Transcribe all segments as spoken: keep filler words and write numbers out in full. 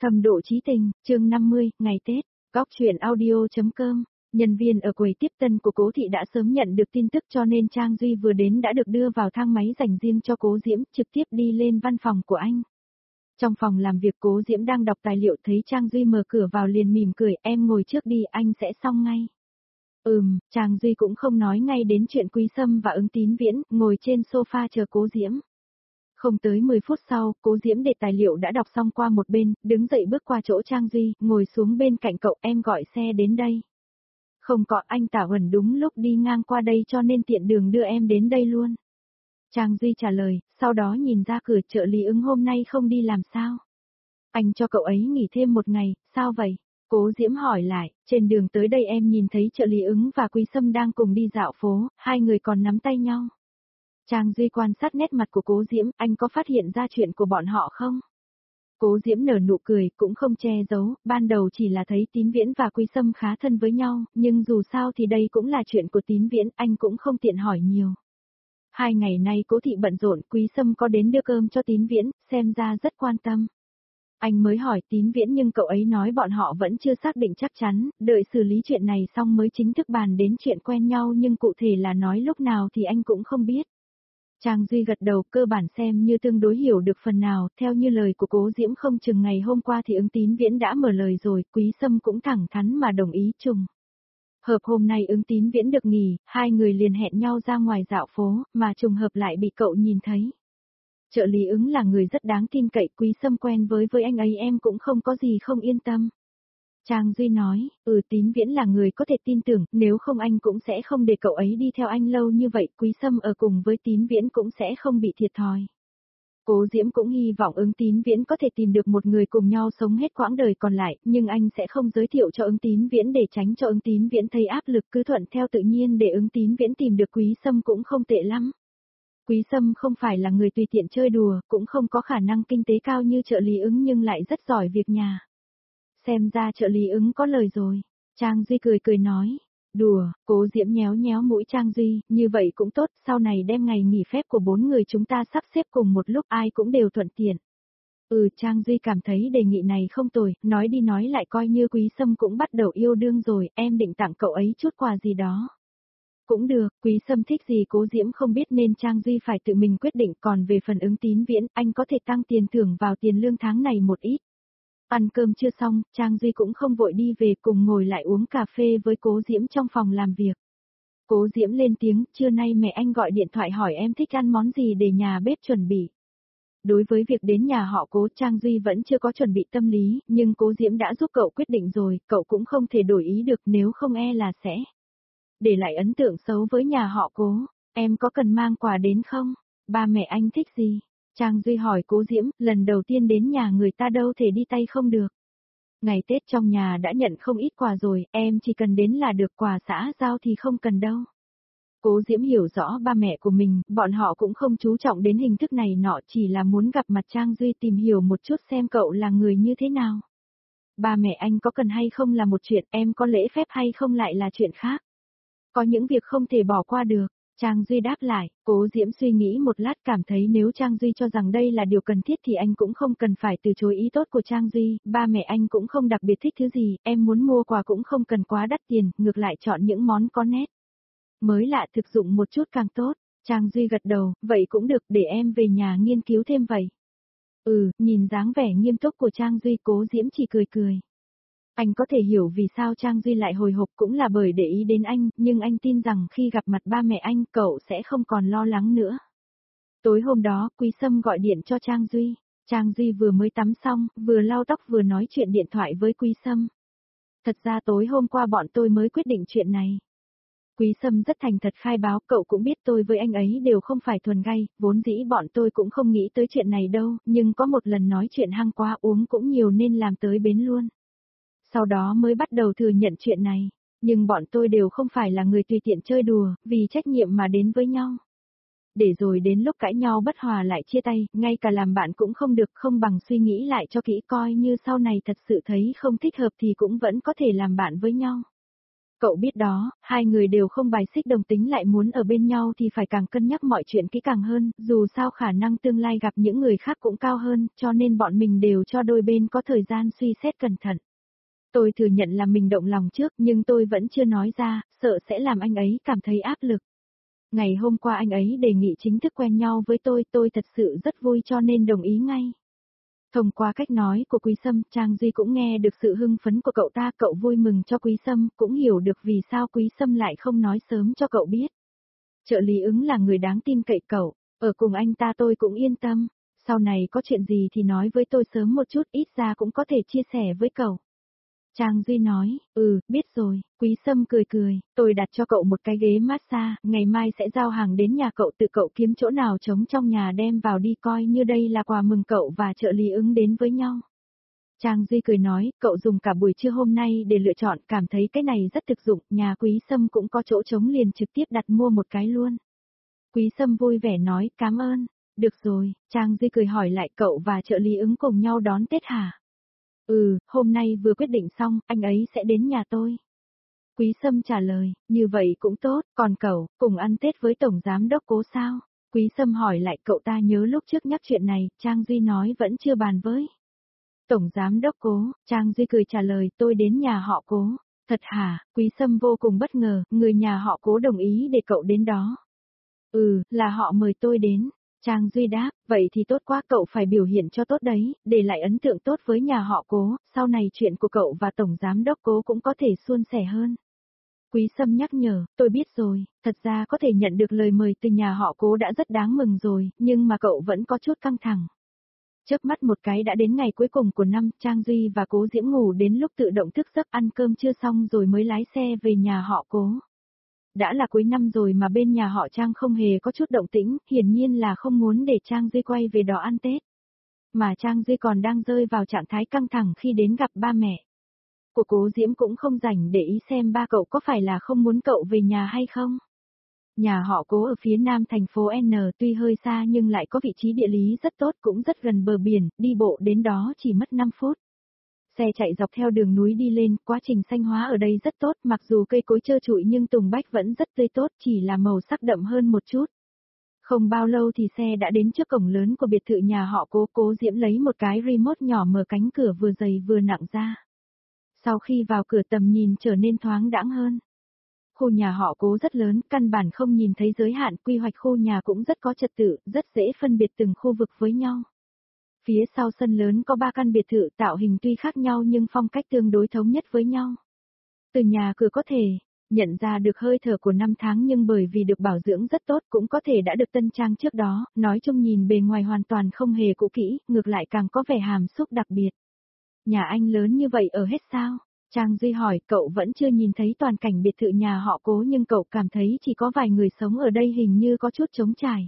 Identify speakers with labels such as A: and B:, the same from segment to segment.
A: Thâm độ chí tình, chương năm mươi, ngày Tết, góc truyện audio.com. Nhân viên ở quầy tiếp tân của Cố Thị đã sớm nhận được tin tức cho nên Trang Duy vừa đến đã được đưa vào thang máy dành riêng cho Cố Diễm, trực tiếp đi lên văn phòng của anh. Trong phòng làm việc Cố Diễm đang đọc tài liệu thấy Trang Duy mở cửa vào liền mỉm cười, em ngồi trước đi anh sẽ xong ngay. Ừm, Trang Duy cũng không nói ngay đến chuyện Quý Sâm và Ứng Tín Viễn, ngồi trên sofa chờ Cố Diễm. Không tới mười phút sau, Cố Diễm để tài liệu đã đọc xong qua một bên, đứng dậy bước qua chỗ Trang Duy, ngồi xuống bên cạnh cậu, em gọi xe đến đây. Không có, anh Tả Huẩn đúng lúc đi ngang qua đây cho nên tiện đường đưa em đến đây luôn. Trang Duy trả lời, sau đó nhìn ra cửa, trợ lý Ứng hôm nay không đi làm sao? Anh cho cậu ấy nghỉ thêm một ngày, sao vậy? Cố Diễm hỏi lại, trên đường tới đây em nhìn thấy trợ lý Ứng và Quý Sâm đang cùng đi dạo phố, hai người còn nắm tay nhau. Trang Duy quan sát nét mặt của Cố Diễm, anh có phát hiện ra chuyện của bọn họ không? Cố Diễm nở nụ cười, cũng không che giấu, ban đầu chỉ là thấy Tín Viễn và Quý Sâm khá thân với nhau, nhưng dù sao thì đây cũng là chuyện của Tín Viễn, anh cũng không tiện hỏi nhiều. Hai ngày nay Cố Thị bận rộn, Quý Sâm có đến đưa cơm cho Tín Viễn, xem ra rất quan tâm. Anh mới hỏi Tín Viễn nhưng cậu ấy nói bọn họ vẫn chưa xác định chắc chắn, đợi xử lý chuyện này xong mới chính thức bàn đến chuyện quen nhau nhưng cụ thể là nói lúc nào thì anh cũng không biết. Trang Duy gật đầu, cơ bản xem như tương đối hiểu được phần nào, theo như lời của Cố Diễm không chừng ngày hôm qua thì Ứng Tín Viễn đã mở lời rồi, Quý Sâm cũng thẳng thắn mà đồng ý trùng. Hợp hôm nay Ứng Tín Viễn được nghỉ, hai người liền hẹn nhau ra ngoài dạo phố, mà trùng hợp lại bị cậu nhìn thấy. Trợ lý Ứng là người rất đáng tin cậy, Quý Sâm quen với với anh ấy em cũng không có gì không yên tâm. Trang Duy nói, ừ Tín Viễn là người có thể tin tưởng, nếu không anh cũng sẽ không để cậu ấy đi theo anh lâu như vậy, Quý Sâm ở cùng với Tín Viễn cũng sẽ không bị thiệt thòi. Cố Diễm cũng hy vọng Ứng Tín Viễn có thể tìm được một người cùng nhau sống hết quãng đời còn lại, nhưng anh sẽ không giới thiệu cho Ứng Tín Viễn để tránh cho Ứng Tín Viễn thấy áp lực, cứ thuận theo tự nhiên để Ứng Tín Viễn tìm được Quý Sâm cũng không tệ lắm. Quý Sâm không phải là người tùy tiện chơi đùa, cũng không có khả năng kinh tế cao như trợ lý Ứng nhưng lại rất giỏi việc nhà. Xem ra trợ lý Ứng có lời rồi. Trang Duy cười cười nói. Đùa, Cố Diễm nhéo nhéo mũi Trang Duy, như vậy cũng tốt, sau này đem ngày nghỉ phép của bốn người chúng ta sắp xếp cùng một lúc ai cũng đều thuận tiện. Ừ, Trang Duy cảm thấy đề nghị này không tồi, nói đi nói lại coi như Quý Sâm cũng bắt đầu yêu đương rồi, em định tặng cậu ấy chút quà gì đó. Cũng được, Quý Sâm thích gì Cố Diễm không biết nên Trang Duy phải tự mình quyết định, còn về phần Ứng Tín Viễn, anh có thể tăng tiền thưởng vào tiền lương tháng này một ít. Ăn cơm chưa xong, Trang Duy cũng không vội đi về, cùng ngồi lại uống cà phê với Cố Diễm trong phòng làm việc. Cố Diễm lên tiếng, trưa nay mẹ anh gọi điện thoại hỏi em thích ăn món gì để nhà bếp chuẩn bị. Đối với việc đến nhà họ Cố, Trang Duy vẫn chưa có chuẩn bị tâm lý, nhưng Cố Diễm đã giúp cậu quyết định rồi, cậu cũng không thể đổi ý được, nếu không e là sẽ để lại ấn tượng xấu với nhà họ Cố. Em có cần mang quà đến không? Ba mẹ anh thích gì? Trang Duy hỏi Cố Diễm, lần đầu tiên đến nhà người ta đâu thể đi tay không được. Ngày Tết trong nhà đã nhận không ít quà rồi, em chỉ cần đến là được, quà xã giao thì không cần đâu. Cố Diễm hiểu rõ ba mẹ của mình, bọn họ cũng không chú trọng đến hình thức này nọ, chỉ là muốn gặp mặt Trang Duy tìm hiểu một chút xem cậu là người như thế nào. Ba mẹ anh có cần hay không là một chuyện, em có lễ phép hay không lại là chuyện khác. Có những việc không thể bỏ qua được. Trang Duy đáp lại, Cố Diễm suy nghĩ một lát cảm thấy nếu Trang Duy cho rằng đây là điều cần thiết thì anh cũng không cần phải từ chối ý tốt của Trang Duy, ba mẹ anh cũng không đặc biệt thích thứ gì, em muốn mua quà cũng không cần quá đắt tiền, ngược lại chọn những món có nét mới lạ thực dụng một chút càng tốt. Trang Duy gật đầu, vậy cũng được, để em về nhà nghiên cứu thêm vậy. Ừ, nhìn dáng vẻ nghiêm túc của Trang Duy, Cố Diễm chỉ cười cười. Anh có thể hiểu vì sao Trang Duy lại hồi hộp cũng là bởi để ý đến anh, nhưng anh tin rằng khi gặp mặt ba mẹ anh, cậu sẽ không còn lo lắng nữa. Tối hôm đó, Quý Sâm gọi điện cho Trang Duy. Trang Duy vừa mới tắm xong, vừa lau tóc vừa nói chuyện điện thoại với Quý Sâm. Thật ra tối hôm qua bọn tôi mới quyết định chuyện này. Quý Sâm rất thành thật khai báo, cậu cũng biết tôi với anh ấy đều không phải thuần gay, vốn dĩ bọn tôi cũng không nghĩ tới chuyện này đâu, nhưng có một lần nói chuyện hăng quá, uống cũng nhiều nên làm tới bến luôn. Sau đó mới bắt đầu thừa nhận chuyện này, nhưng bọn tôi đều không phải là người tùy tiện chơi đùa, vì trách nhiệm mà đến với nhau. Để rồi đến lúc cãi nhau bất hòa lại chia tay, ngay cả làm bạn cũng không được, không bằng suy nghĩ lại cho kỹ coi như sau này thật sự thấy không thích hợp thì cũng vẫn có thể làm bạn với nhau. Cậu biết đó, hai người đều không bài xích đồng tính lại muốn ở bên nhau thì phải càng cân nhắc mọi chuyện kỹ càng hơn, dù sao khả năng tương lai gặp những người khác cũng cao hơn, cho nên bọn mình đều cho đôi bên có thời gian suy xét cẩn thận. Tôi thừa nhận là mình động lòng trước nhưng tôi vẫn chưa nói ra, sợ sẽ làm anh ấy cảm thấy áp lực. Ngày hôm qua anh ấy đề nghị chính thức quen nhau với tôi, tôi thật sự rất vui cho nên đồng ý ngay. Thông qua cách nói của Quý Sâm, Trang Duy cũng nghe được sự hưng phấn của cậu ta, cậu vui mừng cho Quý Sâm, cũng hiểu được vì sao Quý Sâm lại không nói sớm cho cậu biết. Trợ lý ứng là người đáng tin cậy cậu, ở cùng anh ta tôi cũng yên tâm, sau này có chuyện gì thì nói với tôi sớm một chút, ít ra cũng có thể chia sẻ với cậu. Trang Duy nói, ừ, biết rồi, Quý Sâm cười cười, tôi đặt cho cậu một cái ghế massage, ngày mai sẽ giao hàng đến nhà cậu, tự cậu kiếm chỗ nào trống trong nhà đem vào đi, coi như đây là quà mừng cậu và trợ lý ứng đến với nhau. Trang Duy cười nói, cậu dùng cả buổi trưa hôm nay để lựa chọn, cảm thấy cái này rất thực dụng, nhà Quý Sâm cũng có chỗ trống liền trực tiếp đặt mua một cái luôn. Quý Sâm vui vẻ nói, cảm ơn, được rồi, Trang Duy cười hỏi lại, cậu và trợ lý ứng cùng nhau đón Tết hả? Ừ, hôm nay vừa quyết định xong, anh ấy sẽ đến nhà tôi. Quý Sâm trả lời, như vậy cũng tốt, còn cậu, cùng ăn Tết với Tổng Giám Đốc Cố sao? Quý Sâm hỏi lại, cậu ta nhớ lúc trước nhắc chuyện này, Trang Duy nói vẫn chưa bàn với. Tổng Giám Đốc Cố, Trang Duy cười trả lời, tôi đến nhà họ Cố. Thật hả? Quý Sâm vô cùng bất ngờ, người nhà họ Cố đồng ý để cậu đến đó. Ừ, là họ mời tôi đến. Trang Duy đáp, vậy thì tốt quá, cậu phải biểu hiện cho tốt đấy, để lại ấn tượng tốt với nhà họ Cố, sau này chuyện của cậu và Tổng Giám Đốc Cố cũng có thể suôn sẻ hơn. Quý Sâm nhắc nhở, tôi biết rồi, thật ra có thể nhận được lời mời từ nhà họ Cố đã rất đáng mừng rồi, nhưng mà cậu vẫn có chút căng thẳng. Chớp mắt một cái đã đến ngày cuối cùng của năm, Trang Duy và Cố Diễm ngủ đến lúc tự động thức giấc, ăn cơm chưa xong rồi mới lái xe về nhà họ Cố. Đã là cuối năm rồi mà bên nhà họ Trang không hề có chút động tĩnh, hiển nhiên là không muốn để Trang Duy quay về đó ăn Tết. Mà Trang Duy còn đang rơi vào trạng thái căng thẳng khi đến gặp ba mẹ. Của Cố Diễm cũng không rảnh để ý xem ba cậu có phải là không muốn cậu về nhà hay không. Nhà họ Cố ở phía nam thành phố N, tuy hơi xa nhưng lại có vị trí địa lý rất tốt, cũng rất gần bờ biển, đi bộ đến đó chỉ mất năm phút. Xe chạy dọc theo đường núi đi lên, quá trình xanh hóa ở đây rất tốt, mặc dù cây cối trơ trụi nhưng tùng bách vẫn rất tươi tốt, chỉ là màu sắc đậm hơn một chút. Không bao lâu thì xe đã đến trước cổng lớn của biệt thự nhà họ Cố. Cố Diễm lấy một cái remote nhỏ mở cánh cửa vừa dày vừa nặng ra. Sau khi vào cửa tầm nhìn trở nên thoáng đãng hơn. Khu nhà họ Cố rất lớn, căn bản không nhìn thấy giới hạn, quy hoạch khu nhà cũng rất có trật tự, rất dễ phân biệt từng khu vực với nhau. Phía sau sân lớn có ba căn biệt thự, tạo hình tuy khác nhau nhưng phong cách tương đối thống nhất với nhau. Từ nhà cửa có thể nhận ra được hơi thở của năm tháng, nhưng bởi vì được bảo dưỡng rất tốt cũng có thể đã được tân trang trước đó, nói chung nhìn bề ngoài hoàn toàn không hề cũ kỹ, ngược lại càng có vẻ hàm xúc đặc biệt. Nhà anh lớn như vậy ở hết sao? Trang Duy hỏi, cậu vẫn chưa nhìn thấy toàn cảnh biệt thự nhà họ Cố nhưng cậu cảm thấy chỉ có vài người sống ở đây, hình như có chút trống trải.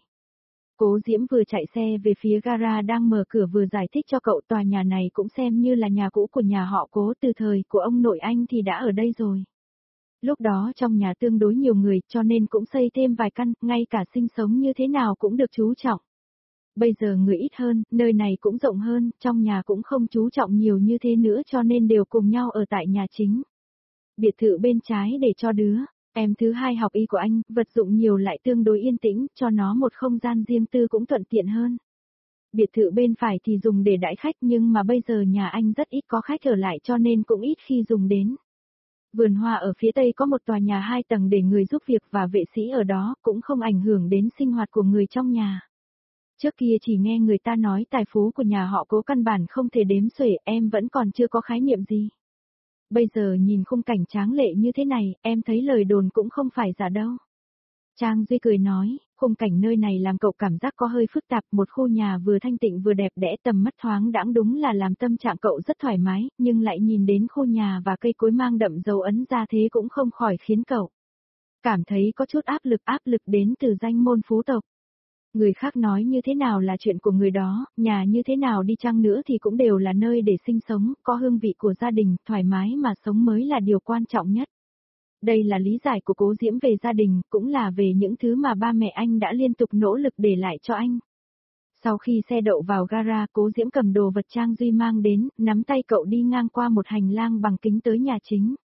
A: Cố Diễm vừa chạy xe về phía gara đang mở cửa vừa giải thích cho cậu, tòa nhà này cũng xem như là nhà cũ của nhà họ Cố, từ thời của ông nội anh thì đã ở đây rồi. Lúc đó trong nhà tương đối nhiều người cho nên cũng xây thêm vài căn, ngay cả sinh sống như thế nào cũng được chú trọng. Bây giờ người ít hơn, nơi này cũng rộng hơn, trong nhà cũng không chú trọng nhiều như thế nữa cho nên đều cùng nhau ở tại nhà chính. Biệt thự bên trái để cho đứa em thứ hai học y của anh, vật dụng nhiều lại tương đối yên tĩnh, cho nó một không gian riêng tư cũng thuận tiện hơn. Biệt thự bên phải thì dùng để đãi khách, nhưng mà bây giờ nhà anh rất ít có khách ở lại cho nên cũng ít khi dùng đến. Vườn hoa ở phía tây có một tòa nhà hai tầng để người giúp việc và vệ sĩ ở đó, cũng không ảnh hưởng đến sinh hoạt của người trong nhà. Trước kia chỉ nghe người ta nói tài phú của nhà họ Cố căn bản không thể đếm xuể, em vẫn còn chưa có khái niệm gì. Bây giờ nhìn khung cảnh tráng lệ như thế này, em thấy lời đồn cũng không phải giả đâu. Trang Duy cười nói, khung cảnh nơi này làm cậu cảm giác có hơi phức tạp, một khu nhà vừa thanh tịnh vừa đẹp đẽ, tầm mắt thoáng đãng, đúng là làm tâm trạng cậu rất thoải mái, nhưng lại nhìn đến khu nhà và cây cối mang đậm dấu ấn ra thế cũng không khỏi khiến cậu cảm thấy có chút áp lực, áp lực đến từ danh môn phú tộc. Người khác nói như thế nào là chuyện của người đó, nhà như thế nào đi chăng nữa thì cũng đều là nơi để sinh sống, có hương vị của gia đình, thoải mái mà sống mới là điều quan trọng nhất. Đây là lý giải của Cố Diễm về gia đình, cũng là về những thứ mà ba mẹ anh đã liên tục nỗ lực để lại cho anh. Sau khi xe đậu vào gara, Cố Diễm cầm đồ vật Trang Duy mang đến, nắm tay cậu đi ngang qua một hành lang bằng kính tới nhà chính.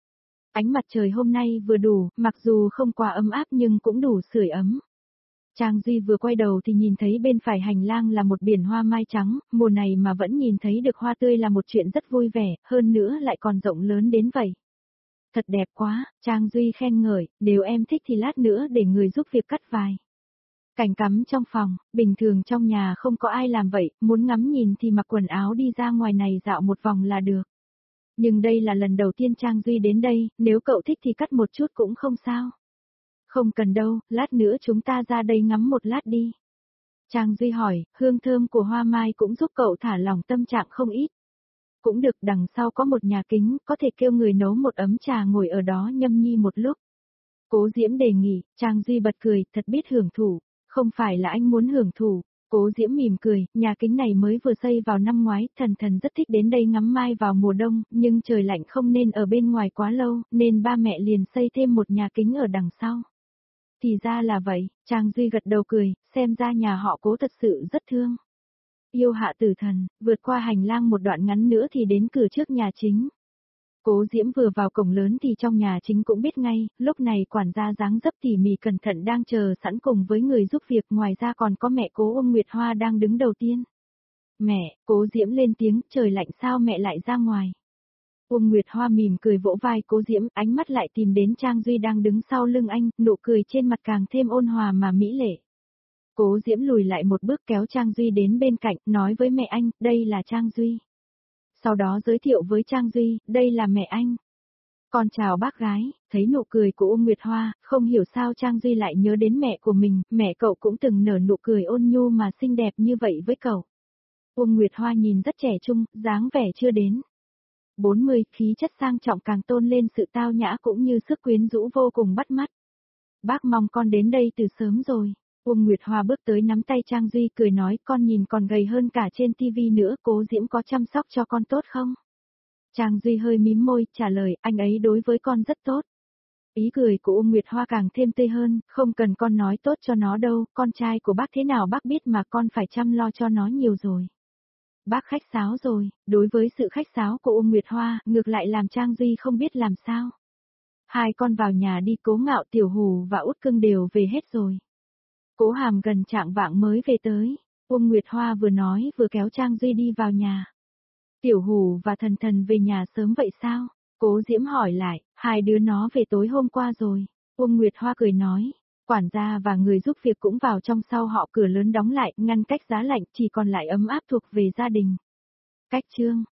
A: Ánh mặt trời hôm nay vừa đủ, mặc dù không quá ấm áp nhưng cũng đủ sưởi ấm. Trang Duy vừa quay đầu thì nhìn thấy bên phải hành lang là một biển hoa mai trắng, mùa này mà vẫn nhìn thấy được hoa tươi là một chuyện rất vui vẻ, hơn nữa lại còn rộng lớn đến vậy. Thật đẹp quá, Trang Duy khen ngợi, nếu em thích thì lát nữa để người giúp việc cắt vài cành cắm trong phòng, bình thường trong nhà không có ai làm vậy, muốn ngắm nhìn thì mặc quần áo đi ra ngoài này dạo một vòng là được. Nhưng đây là lần đầu tiên Trang Duy đến đây, nếu cậu thích thì cắt một chút cũng không sao. Không cần đâu, lát nữa chúng ta ra đây ngắm một lát đi. Trang Duy hỏi, hương thơm của hoa mai cũng giúp cậu thả lỏng tâm trạng không ít. Cũng được, đằng sau có một nhà kính, có thể kêu người nấu một ấm trà ngồi ở đó nhâm nhi một lúc. Cố Diễm đề nghị, Trang Duy bật cười, thật biết hưởng thụ, không phải là anh muốn hưởng thụ. Cố Diễm mỉm cười, nhà kính này mới vừa xây vào năm ngoái, thần thần rất thích đến đây ngắm mai vào mùa đông, nhưng trời lạnh không nên ở bên ngoài quá lâu, nên ba mẹ liền xây thêm một nhà kính ở đằng sau. Thì ra là vậy, Trang Duy gật đầu cười, xem ra nhà họ Cố thật sự rất thương. Yêu hạ tử thần, vượt qua hành lang một đoạn ngắn nữa thì đến cửa trước nhà chính. Cố Diễm vừa vào cổng lớn thì trong nhà chính cũng biết ngay, lúc này quản gia dáng dấp tỉ mỉ cẩn thận đang chờ sẵn cùng với người giúp việc, ngoài ra còn có mẹ Cố Uông Nguyệt Hoa đang đứng đầu tiên. Mẹ, Cố Diễm lên tiếng, trời lạnh sao mẹ lại ra ngoài. Uông Nguyệt Hoa mỉm cười vỗ vai Cố Diễm, ánh mắt lại tìm đến Trang Duy đang đứng sau lưng anh, nụ cười trên mặt càng thêm ôn hòa mà mỹ lệ. Cố Diễm lùi lại một bước kéo Trang Duy đến bên cạnh, nói với mẹ anh, đây là Trang Duy. Sau đó giới thiệu với Trang Duy, đây là mẹ anh. Con chào bác gái, thấy nụ cười của Uông Nguyệt Hoa, không hiểu sao Trang Duy lại nhớ đến mẹ của mình, mẹ cậu cũng từng nở nụ cười ôn nhu mà xinh đẹp như vậy với cậu. Uông Nguyệt Hoa nhìn rất trẻ trung, dáng vẻ chưa đến bốn mươi, khí chất sang trọng càng tôn lên sự tao nhã cũng như sức quyến rũ vô cùng bắt mắt. Bác mong con đến đây từ sớm rồi. Uông Nguyệt Hoa bước tới nắm tay Trang Duy cười nói, con nhìn còn gầy hơn cả trên tivi nữa, Cố Diễm có chăm sóc cho con tốt không? Trang Duy hơi mím môi, trả lời, anh ấy đối với con rất tốt. Ý cười của Uông Nguyệt Hoa càng thêm tươi hơn, không cần con nói tốt cho nó đâu, con trai của bác thế nào bác biết mà con phải chăm lo cho nó nhiều rồi. Bác khách sáo rồi, đối với sự khách sáo của Uông Nguyệt Hoa, ngược lại làm Trang Duy không biết làm sao. Hai con vào nhà đi, Cố Ngạo, Tiểu Hù và Út Cưng đều về hết rồi. Cố Hàm gần trạng vạng mới về tới, Uông Nguyệt Hoa vừa nói vừa kéo Trang Duy đi vào nhà. Tiểu Hù và Thần Thần về nhà sớm vậy sao? Cố Diễm hỏi lại, hai đứa nó về tối hôm qua rồi. Uông Nguyệt Hoa cười nói, quản gia và người giúp việc cũng vào trong, sau họ cửa lớn đóng lại, ngăn cách giá lạnh, chỉ còn lại ấm áp thuộc về gia đình. Cách chương